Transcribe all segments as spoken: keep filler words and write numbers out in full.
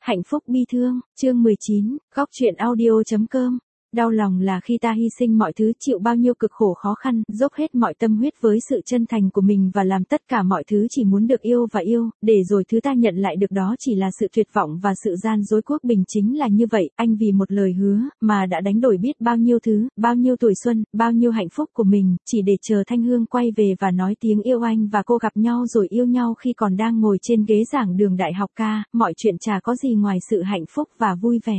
Hạnh phúc bi thương, chương mười chín, góc truyện audio chấm com. Đau lòng là khi ta hy sinh mọi thứ, chịu bao nhiêu cực khổ khó khăn, dốc hết mọi tâm huyết với sự chân thành của mình và làm tất cả mọi thứ chỉ muốn được yêu và yêu, để rồi thứ ta nhận lại được đó chỉ là sự tuyệt vọng và sự gian dối. Quốc Bình chính là như vậy, anh vì một lời hứa mà đã đánh đổi biết bao nhiêu thứ, bao nhiêu tuổi xuân, bao nhiêu hạnh phúc của mình, chỉ để chờ Thanh Hương quay về và nói tiếng yêu anh và cô gặp nhau rồi yêu nhau khi còn đang ngồi trên ghế giảng đường đại học ca, mọi chuyện chả có gì ngoài sự hạnh phúc và vui vẻ.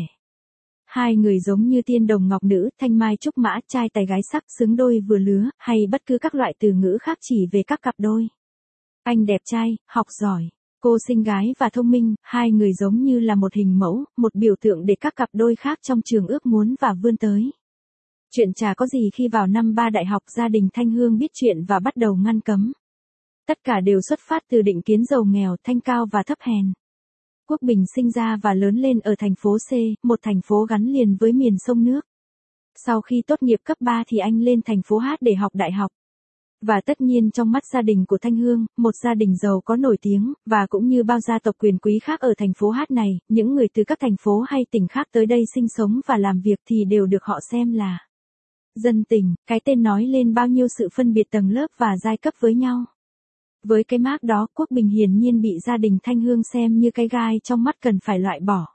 Hai người giống như tiên đồng ngọc nữ, thanh mai trúc mã, trai tài gái sắc, xứng đôi vừa lứa, hay bất cứ các loại từ ngữ khác chỉ về các cặp đôi. Anh đẹp trai, học giỏi, cô xinh gái và thông minh, hai người giống như là một hình mẫu, một biểu tượng để các cặp đôi khác trong trường ước muốn và vươn tới. Chuyện chả có gì khi vào năm ba đại học gia đình Thanh Hương biết chuyện và bắt đầu ngăn cấm. Tất cả đều xuất phát từ định kiến giàu nghèo, thanh cao và thấp hèn. Quốc Bình sinh ra và lớn lên ở thành phố C, một thành phố gắn liền với miền sông nước. Sau khi tốt nghiệp cấp ba thì anh lên thành phố H để học đại học. Và tất nhiên trong mắt gia đình của Thanh Hương, một gia đình giàu có nổi tiếng, và cũng như bao gia tộc quyền quý khác ở thành phố H này, những người từ các thành phố hay tỉnh khác tới đây sinh sống và làm việc thì đều được họ xem là dân tình, cái tên nói lên bao nhiêu sự phân biệt tầng lớp và giai cấp với nhau. Với cái mác đó, Quốc Bình hiển nhiên bị gia đình Thanh Hương xem như cái gai trong mắt cần phải loại bỏ.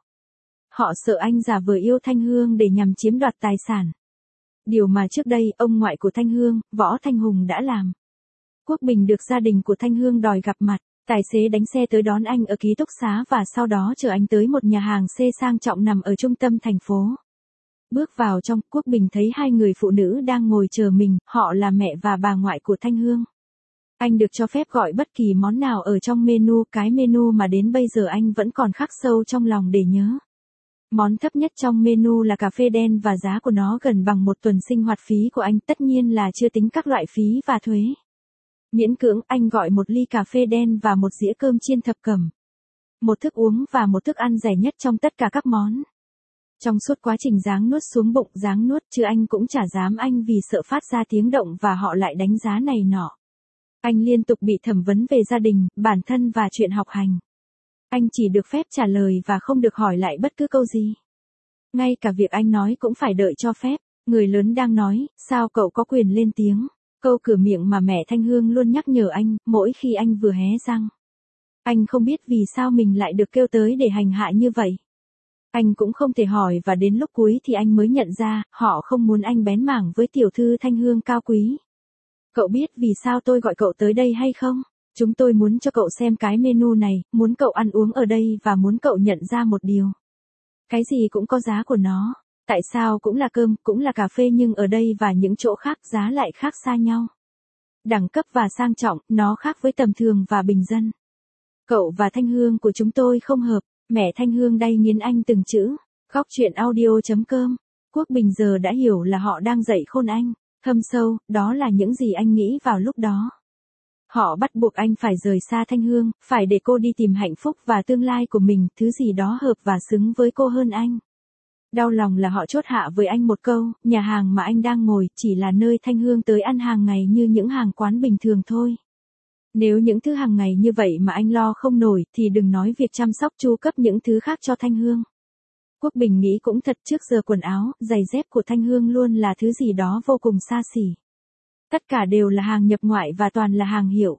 Họ sợ anh giả vờ yêu Thanh Hương để nhằm chiếm đoạt tài sản. Điều mà trước đây, ông ngoại của Thanh Hương, Võ Thanh Hùng đã làm. Quốc Bình được gia đình của Thanh Hương đòi gặp mặt, tài xế đánh xe tới đón anh ở ký túc xá và sau đó chở anh tới một nhà hàng C sang trọng nằm ở trung tâm thành phố. Bước vào trong, Quốc Bình thấy hai người phụ nữ đang ngồi chờ mình, họ là mẹ và bà ngoại của Thanh Hương. Anh được cho phép gọi bất kỳ món nào ở trong menu, cái menu mà đến bây giờ anh vẫn còn khắc sâu trong lòng để nhớ. Món thấp nhất trong menu là cà phê đen và giá của nó gần bằng một tuần sinh hoạt phí của anh, tất nhiên là chưa tính các loại phí và thuế. Miễn cưỡng, anh gọi một ly cà phê đen và một dĩa cơm chiên thập cẩm. Một thức uống và một thức ăn rẻ nhất trong tất cả các món. Trong suốt quá trình giáng nuốt xuống bụng, giáng nuốt chứ anh cũng chả dám anh vì sợ phát ra tiếng động và họ lại đánh giá này nọ. Anh liên tục bị thẩm vấn về gia đình, bản thân và chuyện học hành. Anh chỉ được phép trả lời và không được hỏi lại bất cứ câu gì. Ngay cả việc anh nói cũng phải đợi cho phép. Người lớn đang nói, sao cậu có quyền lên tiếng? Câu cửa miệng mà mẹ Thanh Hương luôn nhắc nhở anh, mỗi khi anh vừa hé răng. Anh không biết vì sao mình lại được kêu tới để hành hạ như vậy. Anh cũng không thể hỏi và đến lúc cuối thì anh mới nhận ra, họ không muốn anh bén mảng với tiểu thư Thanh Hương cao quý. Cậu biết vì sao tôi gọi cậu tới đây hay không? Chúng tôi muốn cho cậu xem cái menu này, muốn cậu ăn uống ở đây và muốn cậu nhận ra một điều. Cái gì cũng có giá của nó. Tại sao cũng là cơm, cũng là cà phê nhưng ở đây và những chỗ khác giá lại khác xa nhau. Đẳng cấp và sang trọng, nó khác với tầm thường và bình dân. Cậu và Thanh Hương của chúng tôi không hợp. Mẹ Thanh Hương đay nghiến anh từng chữ. Góc truyện audio chấm com. Quốc Bình giờ đã hiểu là họ đang dạy khôn anh. Thâm sâu, đó là những gì anh nghĩ vào lúc đó. Họ bắt buộc anh phải rời xa Thanh Hương, phải để cô đi tìm hạnh phúc và tương lai của mình, thứ gì đó hợp và xứng với cô hơn anh. Đau lòng là họ chốt hạ với anh một câu, nhà hàng mà anh đang ngồi chỉ là nơi Thanh Hương tới ăn hàng ngày như những hàng quán bình thường thôi. Nếu những thứ hàng ngày như vậy mà anh lo không nổi thì đừng nói việc chăm sóc chu cấp những thứ khác cho Thanh Hương. Quốc Bình nghĩ cũng thật, trước giờ quần áo, giày dép của Thanh Hương luôn là thứ gì đó vô cùng xa xỉ. Tất cả đều là hàng nhập ngoại và toàn là hàng hiệu.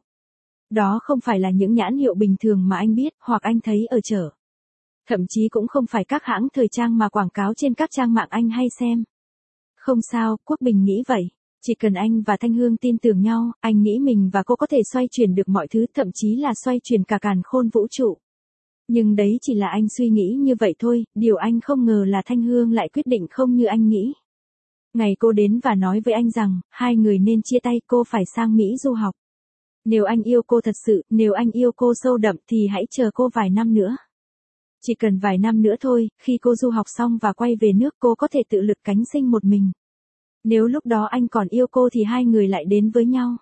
Đó không phải là những nhãn hiệu bình thường mà anh biết hoặc anh thấy ở chợ. Thậm chí cũng không phải các hãng thời trang mà quảng cáo trên các trang mạng anh hay xem. Không sao, Quốc Bình nghĩ vậy. Chỉ cần anh và Thanh Hương tin tưởng nhau, anh nghĩ mình và cô có thể xoay chuyển được mọi thứ, thậm chí là xoay chuyển cả càn khôn vũ trụ. Nhưng đấy chỉ là anh suy nghĩ như vậy thôi, điều anh không ngờ là Thanh Hương lại quyết định không như anh nghĩ. Ngày cô đến và nói với anh rằng, hai người nên chia tay, cô phải sang Mỹ du học. Nếu anh yêu cô thật sự, nếu anh yêu cô sâu đậm thì hãy chờ cô vài năm nữa. Chỉ cần vài năm nữa thôi, khi cô du học xong và quay về nước cô có thể tự lực cánh sinh một mình. Nếu lúc đó anh còn yêu cô thì hai người lại đến với nhau.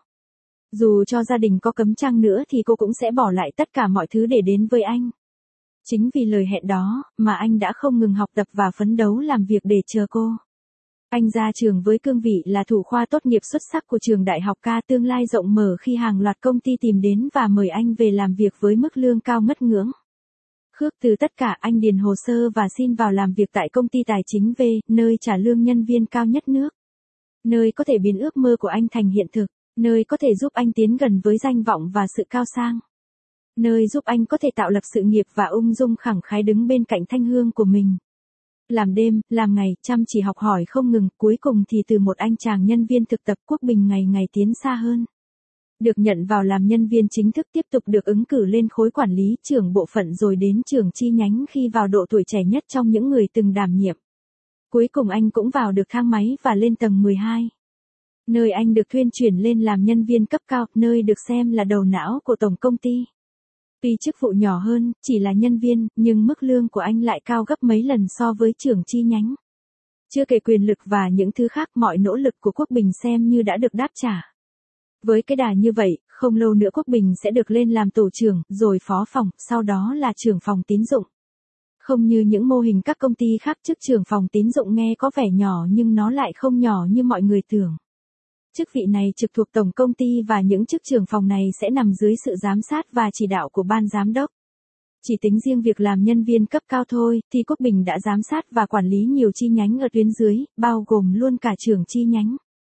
Dù cho gia đình có cấm chăng nữa thì cô cũng sẽ bỏ lại tất cả mọi thứ để đến với anh. Chính vì lời hẹn đó, mà anh đã không ngừng học tập và phấn đấu làm việc để chờ cô. Anh ra trường với cương vị là thủ khoa tốt nghiệp xuất sắc của trường đại học ca, tương lai rộng mở khi hàng loạt công ty tìm đến và mời anh về làm việc với mức lương cao ngất ngưỡng. Khước từ tất cả anh điền hồ sơ và xin vào làm việc tại công ty tài chính V, nơi trả lương nhân viên cao nhất nước. Nơi có thể biến ước mơ của anh thành hiện thực, nơi có thể giúp anh tiến gần với danh vọng và sự cao sang. Nơi giúp anh có thể tạo lập sự nghiệp và ung dung khẳng khái đứng bên cạnh Thanh Hương của mình. Làm đêm, làm ngày, chăm chỉ học hỏi không ngừng, cuối cùng thì từ một anh chàng nhân viên thực tập, Quốc Bình ngày ngày tiến xa hơn. Được nhận vào làm nhân viên chính thức, tiếp tục được ứng cử lên khối quản lý, trưởng bộ phận rồi đến trưởng chi nhánh khi vào độ tuổi trẻ nhất trong những người từng đảm nhiệm. Cuối cùng anh cũng vào được thang máy và lên tầng mười hai. Nơi anh được thuyên chuyển lên làm nhân viên cấp cao, nơi được xem là đầu não của tổng công ty. Tuy chức vụ nhỏ hơn, chỉ là nhân viên, nhưng mức lương của anh lại cao gấp mấy lần so với trưởng chi nhánh. Chưa kể quyền lực và những thứ khác, mọi nỗ lực của Quốc Bình xem như đã được đáp trả. Với cái đà như vậy, không lâu nữa Quốc Bình sẽ được lên làm tổ trưởng, rồi phó phòng, sau đó là trưởng phòng tín dụng. Không như những mô hình các công ty khác, chức trưởng phòng tín dụng nghe có vẻ nhỏ nhưng nó lại không nhỏ như mọi người tưởng. Chức vị này trực thuộc tổng công ty và những chức trưởng phòng này sẽ nằm dưới sự giám sát và chỉ đạo của ban giám đốc. Chỉ tính riêng việc làm nhân viên cấp cao thôi, thì Quốc Bình đã giám sát và quản lý nhiều chi nhánh ở tuyến dưới, bao gồm luôn cả trưởng chi nhánh.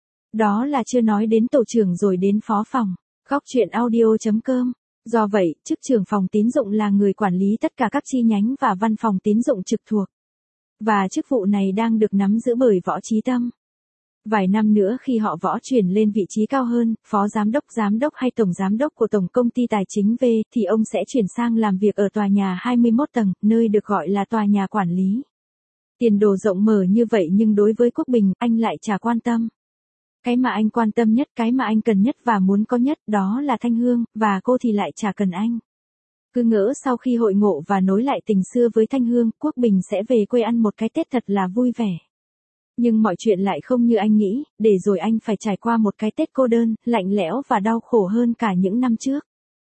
Đó là chưa nói đến tổ trưởng rồi đến phó phòng. Góc truyện audio chấm com. Do vậy, chức trưởng phòng tín dụng là người quản lý tất cả các chi nhánh và văn phòng tín dụng trực thuộc. Và chức vụ này đang được nắm giữ bởi Võ Chí Tâm. Vài năm nữa khi họ Võ chuyển lên vị trí cao hơn, phó giám đốc, giám đốc hay tổng giám đốc của tổng công ty tài chính V, thì ông sẽ chuyển sang làm việc ở tòa nhà hai mươi mốt tầng, nơi được gọi là tòa nhà quản lý. Tiền đồ rộng mở như vậy nhưng đối với Quốc Bình, anh lại chả quan tâm. Cái mà anh quan tâm nhất, cái mà anh cần nhất và muốn có nhất, đó là Thanh Hương, và cô thì lại chả cần anh. Cứ ngỡ sau khi hội ngộ và nối lại tình xưa với Thanh Hương, Quốc Bình sẽ về quê ăn một cái Tết thật là vui vẻ. Nhưng mọi chuyện lại không như anh nghĩ, để rồi anh phải trải qua một cái Tết cô đơn, lạnh lẽo và đau khổ hơn cả những năm trước.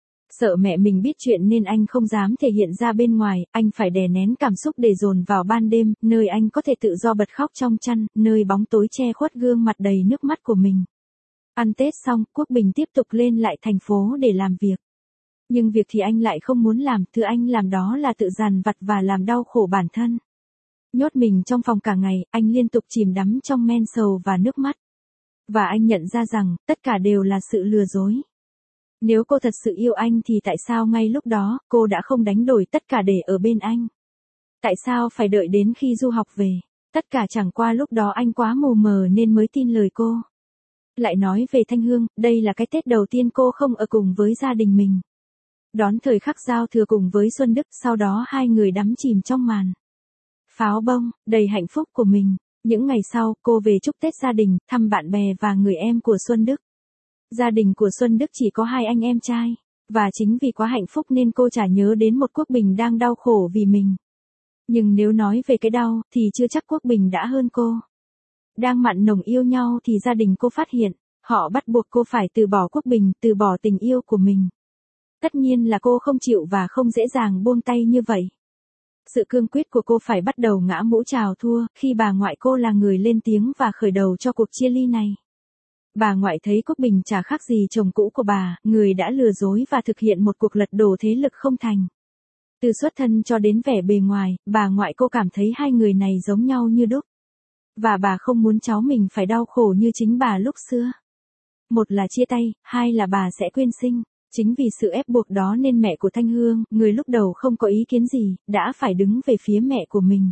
Sợ mẹ mình biết chuyện nên anh không dám thể hiện ra bên ngoài, anh phải đè nén cảm xúc để dồn vào ban đêm, nơi anh có thể tự do bật khóc trong chăn, nơi bóng tối che khuất gương mặt đầy nước mắt của mình. Ăn Tết xong, Quốc Bình tiếp tục lên lại thành phố để làm việc. Nhưng việc thì anh lại không muốn làm, thứ anh làm đó là tự dằn vặt và làm đau khổ bản thân. Nhốt mình trong phòng cả ngày, anh liên tục chìm đắm trong men sầu và nước mắt. Và anh nhận ra rằng, tất cả đều là sự lừa dối. Nếu cô thật sự yêu anh thì tại sao ngay lúc đó, cô đã không đánh đổi tất cả để ở bên anh? Tại sao phải đợi đến khi du học về? Tất cả chẳng qua lúc đó anh quá mù mờ nên mới tin lời cô. Lại nói về Thanh Hương, đây là cái Tết đầu tiên cô không ở cùng với gia đình mình. Đón thời khắc giao thừa cùng với Xuân Đức, sau đó hai người đắm chìm trong màn pháo bông, đầy hạnh phúc của mình. Những ngày sau, cô về chúc Tết gia đình, thăm bạn bè và người em của Xuân Đức. Gia đình của Xuân Đức chỉ có hai anh em trai. Và chính vì quá hạnh phúc nên cô chả nhớ đến một Quốc Bình đang đau khổ vì mình. Nhưng nếu nói về cái đau, thì chưa chắc Quốc Bình đã hơn cô. Đang mặn nồng yêu nhau thì gia đình cô phát hiện, họ bắt buộc cô phải từ bỏ Quốc Bình, từ bỏ tình yêu của mình. Tất nhiên là cô không chịu và không dễ dàng buông tay như vậy. Sự cương quyết của cô phải bắt đầu ngã mũ chào thua, khi bà ngoại cô là người lên tiếng và khởi đầu cho cuộc chia ly này. Bà ngoại thấy Quốc Bình chả khác gì chồng cũ của bà, người đã lừa dối và thực hiện một cuộc lật đổ thế lực không thành. Từ xuất thân cho đến vẻ bề ngoài, bà ngoại cô cảm thấy hai người này giống nhau như đúc. Và bà không muốn cháu mình phải đau khổ như chính bà lúc xưa. Một là chia tay, hai là bà sẽ quyên sinh. Chính vì sự ép buộc đó nên mẹ của Thanh Hương, người lúc đầu không có ý kiến gì, đã phải đứng về phía mẹ của mình.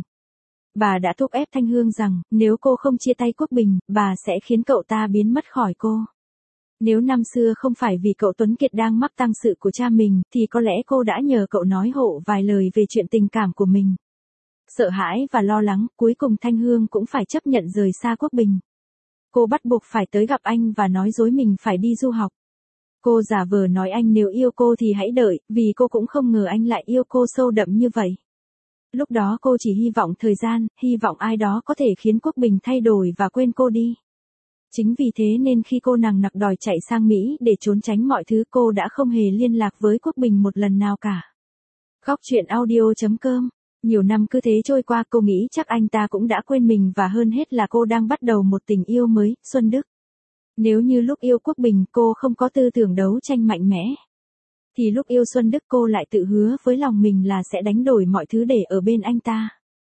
Bà đã thúc ép Thanh Hương rằng, nếu cô không chia tay Quốc Bình, bà sẽ khiến cậu ta biến mất khỏi cô. Nếu năm xưa không phải vì cậu Tuấn Kiệt đang mắc tang sự của cha mình, thì có lẽ cô đã nhờ cậu nói hộ vài lời về chuyện tình cảm của mình. Sợ hãi và lo lắng, cuối cùng Thanh Hương cũng phải chấp nhận rời xa Quốc Bình. Cô bắt buộc phải tới gặp anh và nói dối mình phải đi du học. Cô giả vờ nói anh nếu yêu cô thì hãy đợi, vì cô cũng không ngờ anh lại yêu cô sâu đậm như vậy. Lúc đó cô chỉ hy vọng thời gian, hy vọng ai đó có thể khiến Quốc Bình thay đổi và quên cô đi. Chính vì thế nên khi cô nằng nặc đòi chạy sang Mỹ để trốn tránh mọi thứ, cô đã không hề liên lạc với Quốc Bình một lần nào cả. Góc truyện audio chấm com. Nhiều năm cứ thế trôi qua, cô nghĩ chắc anh ta cũng đã quên mình và hơn hết là cô đang bắt đầu một tình yêu mới, Xuân Đức. Nếu như lúc yêu Quốc Bình cô không có tư tưởng đấu tranh mạnh mẽ, Thì lúc yêu Xuân Đức cô lại tự hứa với lòng mình là sẽ đánh đổi mọi thứ để ở bên anh ta.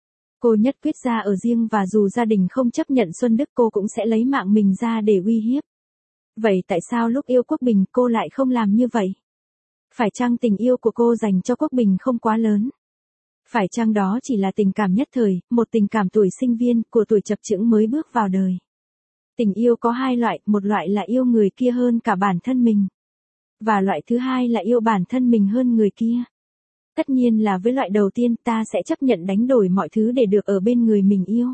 Cô nhất quyết ra ở riêng và dù gia đình không chấp nhận Xuân Đức cô cũng sẽ lấy mạng mình ra để uy hiếp. Vậy tại sao lúc yêu Quốc Bình cô lại không làm như vậy? Phải chăng tình yêu của cô dành cho Quốc Bình không quá lớn? Phải chăng đó chỉ là tình cảm nhất thời, một tình cảm tuổi sinh viên, của tuổi chập chững mới bước vào đời? Tình yêu có hai loại, một loại là yêu người kia hơn cả bản thân mình. Và loại thứ hai là yêu bản thân mình hơn người kia. Tất nhiên là với loại đầu tiên ta sẽ chấp nhận đánh đổi mọi thứ để được ở bên người mình yêu.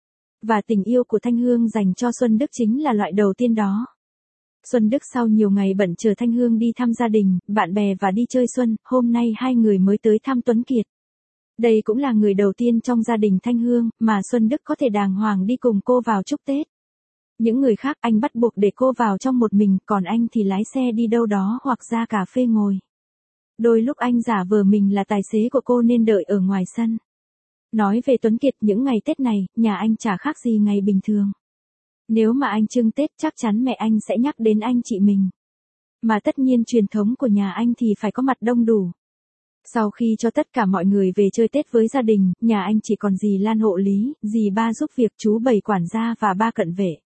Và tình yêu của Thanh Hương dành cho Xuân Đức chính là loại đầu tiên đó. Xuân Đức sau nhiều ngày bận chờ Thanh Hương đi thăm gia đình, bạn bè và đi chơi xuân, hôm nay hai người mới tới thăm Tuấn Kiệt. Đây cũng là người đầu tiên trong gia đình Thanh Hương mà Xuân Đức có thể đàng hoàng đi cùng cô vào chúc Tết. Những người khác anh bắt buộc để cô vào trong một mình, còn anh thì lái xe đi đâu đó hoặc ra cà phê ngồi. Đôi lúc anh giả vờ mình là tài xế của cô nên đợi ở ngoài sân. Nói về Tuấn Kiệt, những ngày Tết này, nhà anh chả khác gì ngày bình thường. Nếu mà anh trưng Tết chắc chắn mẹ anh sẽ nhắc đến anh chị mình. Mà tất nhiên truyền thống của nhà anh thì phải có mặt đông đủ. Sau khi cho tất cả mọi người về chơi Tết với gia đình, nhà anh chỉ còn dì Lan hộ lý, dì ba giúp việc, chú Bảy quản gia và ba cận vệ.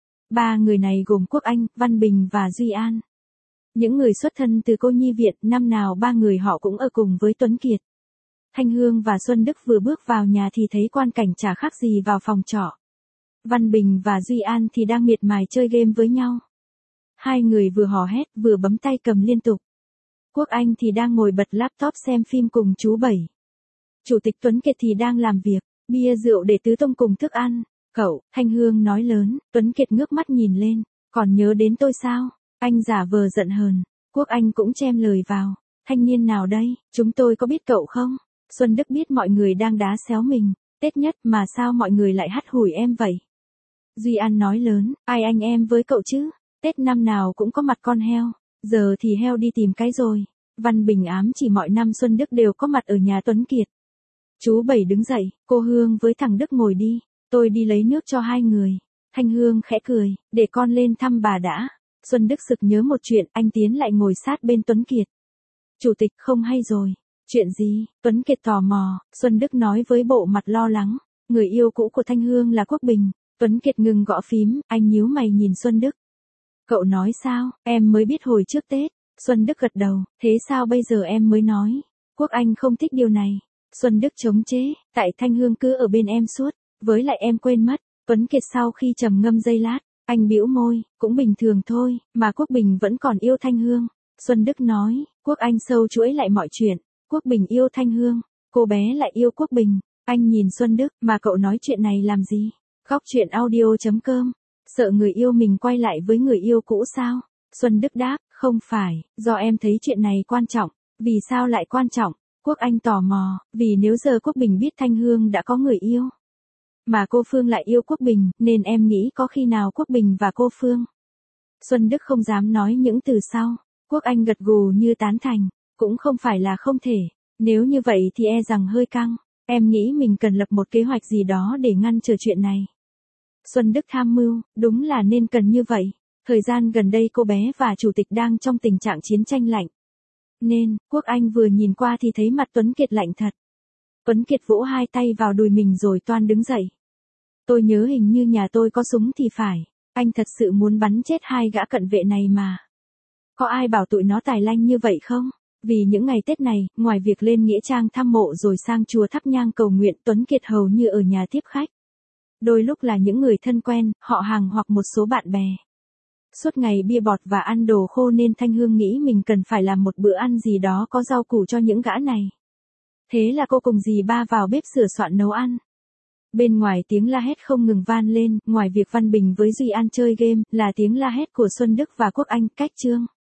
Ba người này gồm Quốc Anh, Văn Bình và Duy An. Những người xuất thân từ cô nhi viện, năm nào ba người họ cũng ở cùng với Tuấn Kiệt. Thanh Hương và Xuân Đức vừa bước vào nhà thì thấy quan cảnh chả khác gì vào phòng trọ. Văn Bình và Duy An thì đang miệt mài chơi game với nhau. Hai người vừa hò hét vừa bấm tay cầm liên tục. Quốc Anh thì đang ngồi bật laptop xem phim cùng chú Bảy. Chủ tịch Tuấn Kiệt thì đang làm việc, bia rượu để tứ tung cùng thức ăn. Cậu, Thanh Hương nói lớn, Tuấn Kiệt ngước mắt nhìn lên, còn nhớ đến tôi sao? Anh giả vờ giận hờn. Quốc Anh cũng chen lời vào, thanh niên nào đây, chúng tôi có biết cậu không? Xuân Đức biết mọi người đang đá xéo mình, Tết nhất mà sao mọi người lại hắt hủi em vậy? Duy An nói lớn, ai anh em với cậu chứ? Tết năm nào cũng có mặt con heo, giờ thì heo đi tìm cái rồi. Văn Bình ám chỉ mọi năm Xuân Đức đều có mặt ở nhà Tuấn Kiệt. Chú Bảy đứng dậy, cô Hương với thằng Đức ngồi đi, tôi đi lấy nước cho hai người. Thanh Hương khẽ cười, để con lên thăm bà đã. Xuân Đức sực nhớ một chuyện, anh tiến lại ngồi sát bên Tuấn Kiệt. Chủ tịch không hay rồi. Chuyện gì? Tuấn Kiệt tò mò, Xuân Đức nói với bộ mặt lo lắng. Người yêu cũ của Thanh Hương là Quốc Bình. Tuấn Kiệt ngừng gõ phím, anh nhíu mày nhìn Xuân Đức. Cậu nói sao, em mới biết hồi trước Tết. Xuân Đức gật đầu, thế sao bây giờ em mới nói? Quốc Anh không thích điều này. Xuân Đức chống chế, tại Thanh Hương cứ ở bên em suốt, với lại em quên mất. Tuấn Kiệt sau khi trầm ngâm giây lát, anh bĩu môi, cũng bình thường thôi, mà Quốc Bình vẫn còn yêu Thanh Hương. Xuân Đức nói, Quốc Anh sâu chuỗi lại mọi chuyện, Quốc Bình yêu Thanh Hương, cô bé lại yêu Quốc Bình. Anh nhìn Xuân Đức, mà cậu nói chuyện này làm gì? Góc truyện audio chấm com, sợ người yêu mình quay lại với người yêu cũ sao? Xuân Đức đáp, không phải, do em thấy chuyện này quan trọng. Vì sao lại quan trọng? Quốc Anh tò mò, vì nếu giờ Quốc Bình biết Thanh Hương đã có người yêu, mà cô Phương lại yêu Quốc Bình, nên em nghĩ có khi nào Quốc Bình và cô Phương. Xuân Đức không dám nói những từ sau. Quốc Anh gật gù như tán thành, cũng không phải là không thể, nếu như vậy thì e rằng hơi căng, em nghĩ mình cần lập một kế hoạch gì đó để ngăn trở chuyện này. Xuân Đức tham mưu, đúng là nên cần như vậy, thời gian gần đây cô bé và chủ tịch đang trong tình trạng chiến tranh lạnh. Nên, Quốc Anh vừa nhìn qua thì thấy mặt Tuấn Kiệt lạnh thật. Tuấn Kiệt vỗ hai tay vào đùi mình rồi toan đứng dậy. Tôi nhớ hình như nhà tôi có súng thì phải, anh thật sự muốn bắn chết hai gã cận vệ này mà. Có ai bảo tụi nó tài lanh như vậy không? Vì những ngày Tết này, ngoài việc lên nghĩa trang thăm mộ rồi sang chùa thắp nhang cầu nguyện, Tuấn Kiệt hầu như ở nhà tiếp khách. Đôi lúc là những người thân quen, họ hàng hoặc một số bạn bè. Suốt ngày bia bọt và ăn đồ khô nên Thanh Hương nghĩ mình cần phải làm một bữa ăn gì đó có rau củ cho những gã này. Thế là cô cùng dì ba vào bếp sửa soạn nấu ăn. Bên ngoài tiếng la hét không ngừng van lên, ngoài việc Văn Bình với Duy An chơi game, là tiếng la hét của Xuân Đức và Quốc Anh, cách chương.